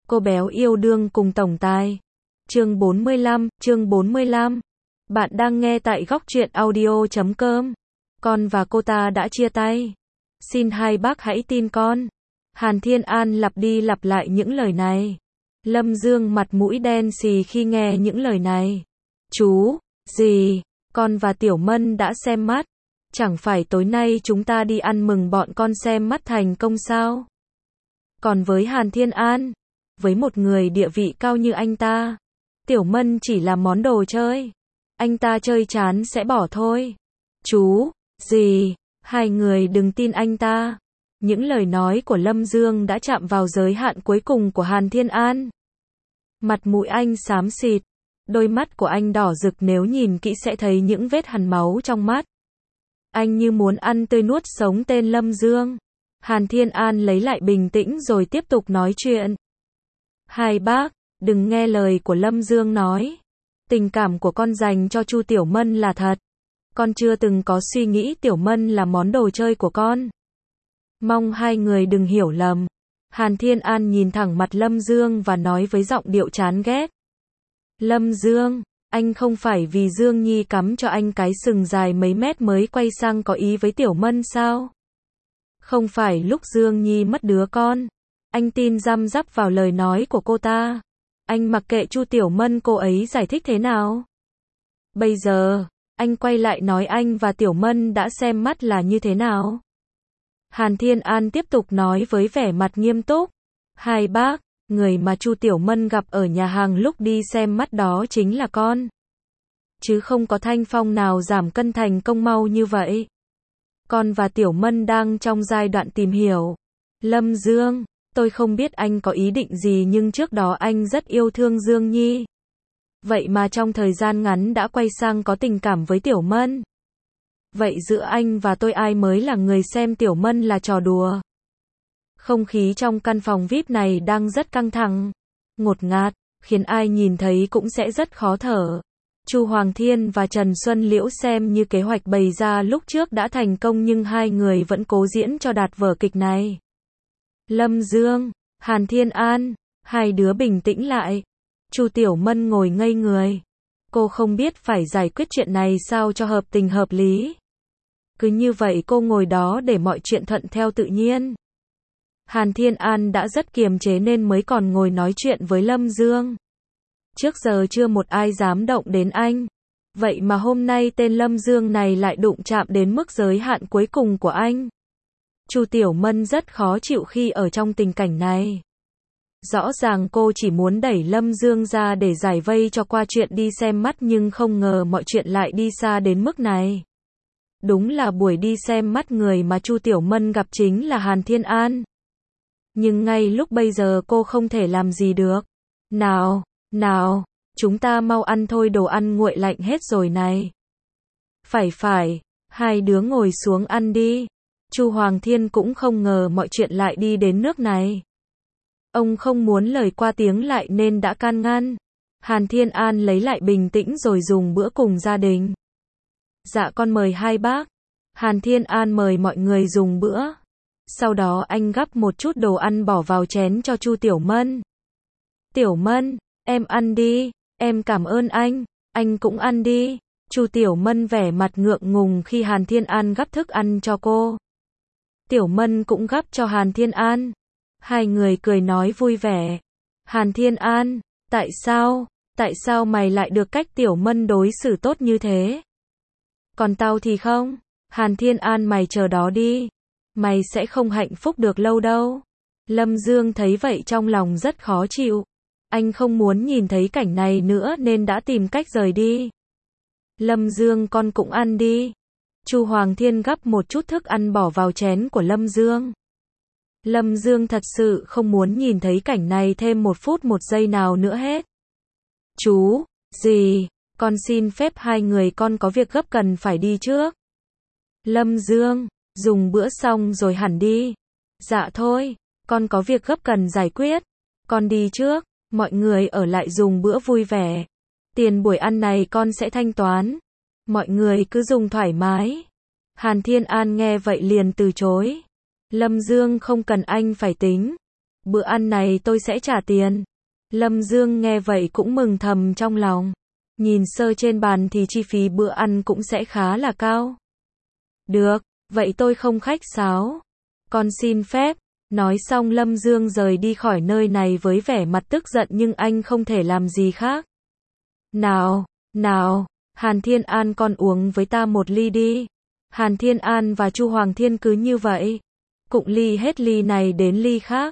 Cô béo yêu đương cùng tổng tài. Chương 45. Bạn đang nghe tại góc truyện audio.com. Con và cô ta đã chia tay. Xin hai bác hãy tin con. Hàn Thiên An lặp đi lặp lại những lời này. Lâm Dương mặt mũi đen xì khi nghe những lời này. Chú, dì, con và Tiểu Mân đã xem mắt. Chẳng phải tối nay chúng ta đi ăn mừng bọn con xem mắt thành công sao? Còn với Hàn Thiên An, với một người địa vị cao như anh ta, Tiểu Mân chỉ là món đồ chơi. Anh ta chơi chán sẽ bỏ thôi. Chú, dì, hai người đừng tin anh ta. Những lời nói của Lâm Dương đã chạm vào giới hạn cuối cùng của Hàn Thiên An. Mặt mũi anh xám xịt, đôi mắt của anh đỏ rực, nếu nhìn kỹ sẽ thấy những vết hằn máu trong mắt. Anh như muốn ăn tươi nuốt sống tên Lâm Dương. Hàn Thiên An lấy lại bình tĩnh rồi tiếp tục nói chuyện. Hai bác, đừng nghe lời của Lâm Dương nói. Tình cảm của con dành cho Chu Tiểu Mân là thật. Con chưa từng có suy nghĩ Tiểu Mân là món đồ chơi của con. Mong hai người đừng hiểu lầm. Hàn Thiên An nhìn thẳng mặt Lâm Dương và nói với giọng điệu chán ghét. Lâm Dương, anh không phải vì Dương Nhi cắm cho anh cái sừng dài mấy mét mới quay sang có ý với Tiểu Mân sao? Không phải lúc Dương Nhi mất đứa con, anh tin răm rắp vào lời nói của cô ta. Anh mặc kệ Chu Tiểu Mân cô ấy giải thích thế nào. Bây giờ, anh quay lại nói anh và Tiểu Mân đã xem mắt là như thế nào. Hàn Thiên An tiếp tục nói với vẻ mặt nghiêm túc. Hai bác, người mà Chu Tiểu Mân gặp ở nhà hàng lúc đi xem mắt đó chính là con. Chứ không có thanh phong nào giảm cân thành công mau như vậy. Con và Tiểu Mân đang trong giai đoạn tìm hiểu. Lâm Dương, tôi không biết anh có ý định gì nhưng trước đó anh rất yêu thương Dương Nhi. Vậy mà trong thời gian ngắn đã quay sang có tình cảm với Tiểu Mân. Vậy giữa anh và tôi ai mới là người xem Tiểu Mân là trò đùa? Không khí trong căn phòng VIP này đang rất căng thẳng, ngột ngạt, khiến ai nhìn thấy cũng sẽ rất khó thở. Chu Hoàng Thiên và Trần Xuân Liễu xem như kế hoạch bày ra lúc trước đã thành công nhưng hai người vẫn cố diễn cho đạt vở kịch này. Lâm Dương, Hàn Thiên An, hai đứa bình tĩnh lại. Chu Tiểu Mân ngồi ngây người. Cô không biết phải giải quyết chuyện này sao cho hợp tình hợp lý. Cứ như vậy cô ngồi đó để mọi chuyện thuận theo tự nhiên. Hàn Thiên An đã rất kiềm chế nên mới còn ngồi nói chuyện với Lâm Dương. Trước giờ chưa một ai dám động đến anh. Vậy mà hôm nay tên Lâm Dương này lại đụng chạm đến mức giới hạn cuối cùng của anh. Chu Tiểu Mân rất khó chịu khi ở trong tình cảnh này. Rõ ràng cô chỉ muốn đẩy Lâm Dương ra để giải vây cho qua chuyện đi xem mắt nhưng không ngờ mọi chuyện lại đi xa đến mức này. Đúng là buổi đi xem mắt người mà Chu Tiểu Mân gặp chính là Hàn Thiên An. Nhưng ngay lúc bây giờ cô không thể làm gì được. Nào, chúng ta mau ăn thôi, đồ ăn nguội lạnh hết rồi này. Phải, hai đứa ngồi xuống ăn đi. Chu Hoàng Thiên cũng không ngờ mọi chuyện lại đi đến nước này. Ông không muốn lời qua tiếng lại nên đã can ngăn. Hàn Thiên An lấy lại bình tĩnh rồi dùng bữa cùng gia đình. Dạ con mời hai bác. Hàn Thiên An mời mọi người dùng bữa. Sau đó anh gắp một chút đồ ăn bỏ vào chén cho Chu Tiểu Mân. Tiểu Mân, em ăn đi, em cảm ơn anh cũng ăn đi. Chu Tiểu Mân vẻ mặt ngượng ngùng khi Hàn Thiên An gắp thức ăn cho cô. Tiểu Mân cũng gắp cho Hàn Thiên An. Hai người cười nói vui vẻ. Hàn Thiên An, tại sao mày lại được cách Tiểu Mân đối xử tốt như thế? Còn tao thì không? Hàn Thiên An mày chờ đó đi. Mày sẽ không hạnh phúc được lâu đâu. Lâm Dương thấy vậy trong lòng rất khó chịu. Anh không muốn nhìn thấy cảnh này nữa nên đã tìm cách rời đi. Lâm Dương con cũng ăn đi. Chu Hoàng Thiên gắp một chút thức ăn bỏ vào chén của Lâm Dương. Lâm Dương thật sự không muốn nhìn thấy cảnh này thêm một phút một giây nào nữa hết. Chú, dì, con xin phép hai người con có việc gấp cần phải đi trước. Lâm Dương, dùng bữa xong rồi hẳn đi. Dạ thôi, con có việc gấp cần giải quyết. Con đi trước, mọi người ở lại dùng bữa vui vẻ. Tiền buổi ăn này con sẽ thanh toán. Mọi người cứ dùng thoải mái. Hàn Thiên An nghe vậy liền từ chối. Lâm Dương không cần anh phải tính. Bữa ăn này tôi sẽ trả tiền. Lâm Dương nghe vậy cũng mừng thầm trong lòng. Nhìn sơ trên bàn thì chi phí bữa ăn cũng sẽ khá là cao. Được, vậy tôi không khách sáo. Con xin phép. Nói xong Lâm Dương rời đi khỏi nơi này với vẻ mặt tức giận nhưng anh không thể làm gì khác. Nào, Hàn Thiên An con uống với ta một ly đi. Hàn Thiên An và Chu Hoàng Thiên cứ như vậy. Cụng ly hết ly này đến ly khác.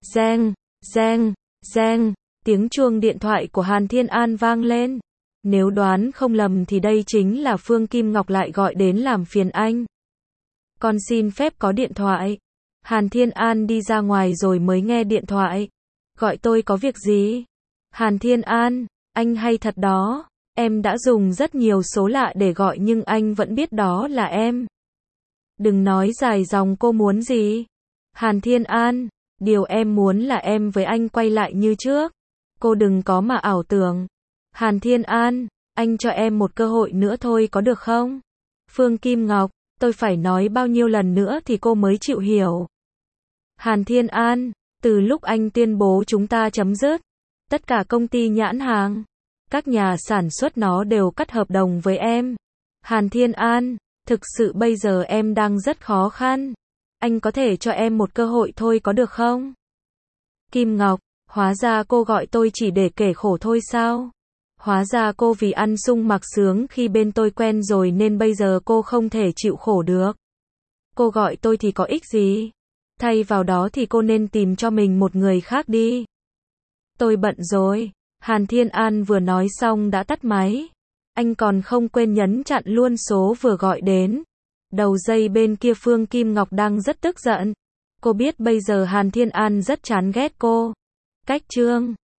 Reng, tiếng chuông điện thoại của Hàn Thiên An vang lên. Nếu đoán không lầm thì đây chính là Phương Kim Ngọc lại gọi đến làm phiền anh. Con xin phép có điện thoại. Hàn Thiên An đi ra ngoài rồi mới nghe điện thoại. Gọi tôi có việc gì? Hàn Thiên An, anh hay thật đó. Em đã dùng rất nhiều số lạ để gọi nhưng anh vẫn biết đó là em. Đừng nói dài dòng, cô muốn gì? Hàn Thiên An, điều em muốn là em với anh quay lại như trước. Cô đừng có mà ảo tưởng. Hàn Thiên An, anh cho em một cơ hội nữa thôi có được không? Phương Kim Ngọc, tôi phải nói bao nhiêu lần nữa thì cô mới chịu hiểu. Hàn Thiên An, từ lúc anh tuyên bố chúng ta chấm dứt, tất cả công ty nhãn hàng, các nhà sản xuất nó đều cắt hợp đồng với em. Hàn Thiên An, thực sự bây giờ em đang rất khó khăn. Anh có thể cho em một cơ hội thôi có được không? Kim Ngọc, hóa ra cô gọi tôi chỉ để kể khổ thôi sao? Hóa ra cô vì ăn sung mặc sướng khi bên tôi quen rồi nên bây giờ cô không thể chịu khổ được. Cô gọi tôi thì có ích gì? Thay vào đó thì cô nên tìm cho mình một người khác đi. Tôi bận rồi. Hàn Thiên An vừa nói xong đã tắt máy. Anh còn không quên nhấn chặn luôn số vừa gọi đến. Đầu dây bên kia Phương Kim Ngọc đang rất tức giận. Cô biết bây giờ Hàn Thiên An rất chán ghét cô. Cách chương